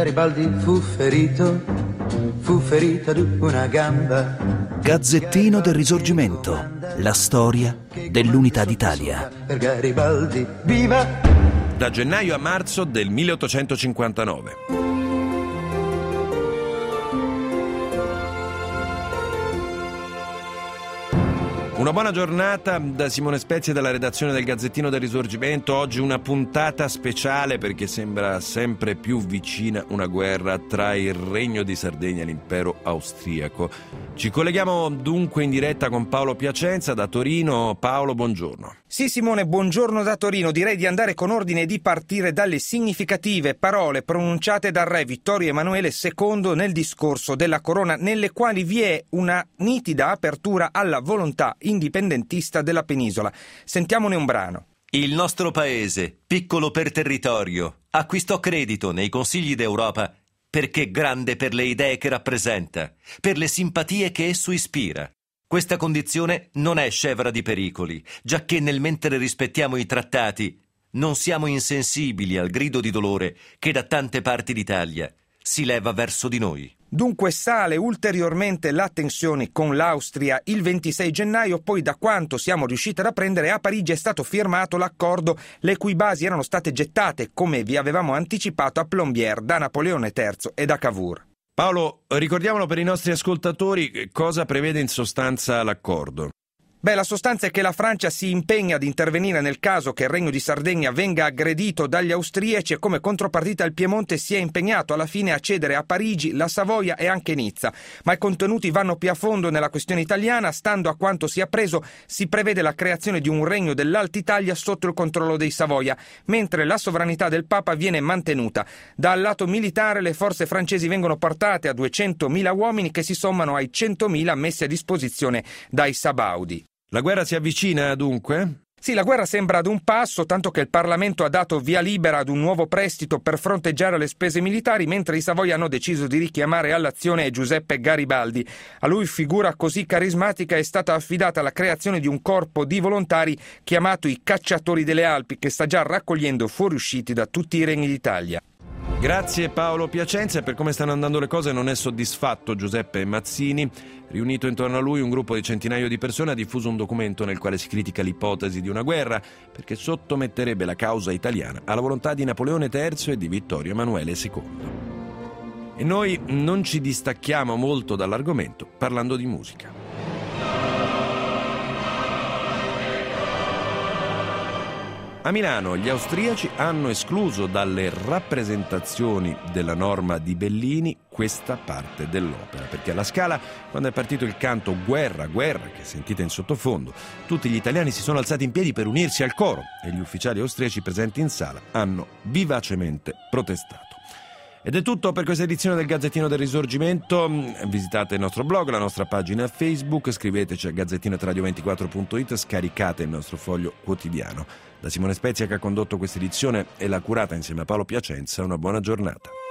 Garibaldi fu ferito ad una gamba. Gazzettino del Risorgimento, la storia dell'Unità d'Italia. Per Garibaldi, viva! Da gennaio a marzo del 1859. Una buona giornata da Simone Spezia e dalla redazione del Gazzettino del Risorgimento. Oggi una puntata speciale perché sembra sempre più vicina una guerra tra il Regno di Sardegna e l'impero austriaco. Ci colleghiamo dunque in diretta con Paolo Piacenza da Torino. Paolo, buongiorno. Sì, Simone, buongiorno da Torino. Direi di andare con ordine e di partire dalle significative parole pronunciate dal re Vittorio Emanuele II nel discorso della corona, nelle quali vi è una nitida apertura alla volontà indipendentista della penisola. Sentiamone un brano. Il nostro paese, piccolo per territorio, acquistò credito nei Consigli d'Europa perché è grande per le idee che rappresenta, per le simpatie che esso ispira. Questa condizione non è scevra di pericoli, giacché nel mentre rispettiamo i trattati non siamo insensibili al grido di dolore che da tante parti d'Italia si leva verso di noi. Dunque sale ulteriormente la tensione con l'Austria il 26 gennaio, poi da quanto siamo riusciti ad apprendere a Parigi è stato firmato l'accordo le cui basi erano state gettate, come vi avevamo anticipato, a Plombières da Napoleone III e da Cavour. Paolo, ricordiamolo per i nostri ascoltatori cosa prevede in sostanza l'accordo. La sostanza è che la Francia si impegna ad intervenire nel caso che il Regno di Sardegna venga aggredito dagli austriaci e come contropartita il Piemonte si è impegnato alla fine a cedere a Parigi, la Savoia e anche Nizza. Ma i contenuti vanno più a fondo nella questione italiana. Stando a quanto si è appreso, si prevede la creazione di un regno dell'Alta Italia sotto il controllo dei Savoia, mentre la sovranità del Papa viene mantenuta. Dal lato militare le forze francesi vengono portate a 200.000 uomini che si sommano ai 100.000 messi a disposizione dai Sabaudi. La guerra si avvicina dunque? Sì, la guerra sembra ad un passo, tanto che il Parlamento ha dato via libera ad un nuovo prestito per fronteggiare le spese militari, mentre i Savoia hanno deciso di richiamare all'azione Giuseppe Garibaldi. A lui, figura così carismatica, è stata affidata la creazione di un corpo di volontari chiamato i Cacciatori delle Alpi, che sta già raccogliendo fuoriusciti da tutti i regni d'Italia. Grazie Paolo Piacenza. E per come stanno andando le cose non è soddisfatto Giuseppe Mazzini. Riunito intorno a lui un gruppo di centinaio di persone ha diffuso un documento nel quale si critica l'ipotesi di una guerra perché sottometterebbe la causa italiana alla volontà di Napoleone III e di Vittorio Emanuele II. E noi non ci distacchiamo molto dall'argomento parlando di musica. A Milano gli austriaci hanno escluso dalle rappresentazioni della norma di Bellini questa parte dell'opera, perché alla Scala, quando è partito il canto Guerra, guerra, che sentite in sottofondo, tutti gli italiani si sono alzati in piedi per unirsi al coro e gli ufficiali austriaci presenti in sala hanno vivacemente protestato. Ed è tutto per questa edizione del Gazzettino del Risorgimento. Visitate il nostro blog, la nostra pagina Facebook, scriveteci a gazzettino@radio24.it, scaricate il nostro foglio quotidiano. Da Simone Spezia, che ha condotto questa edizione e l'ha curata insieme a Paolo Piacenza, una buona giornata.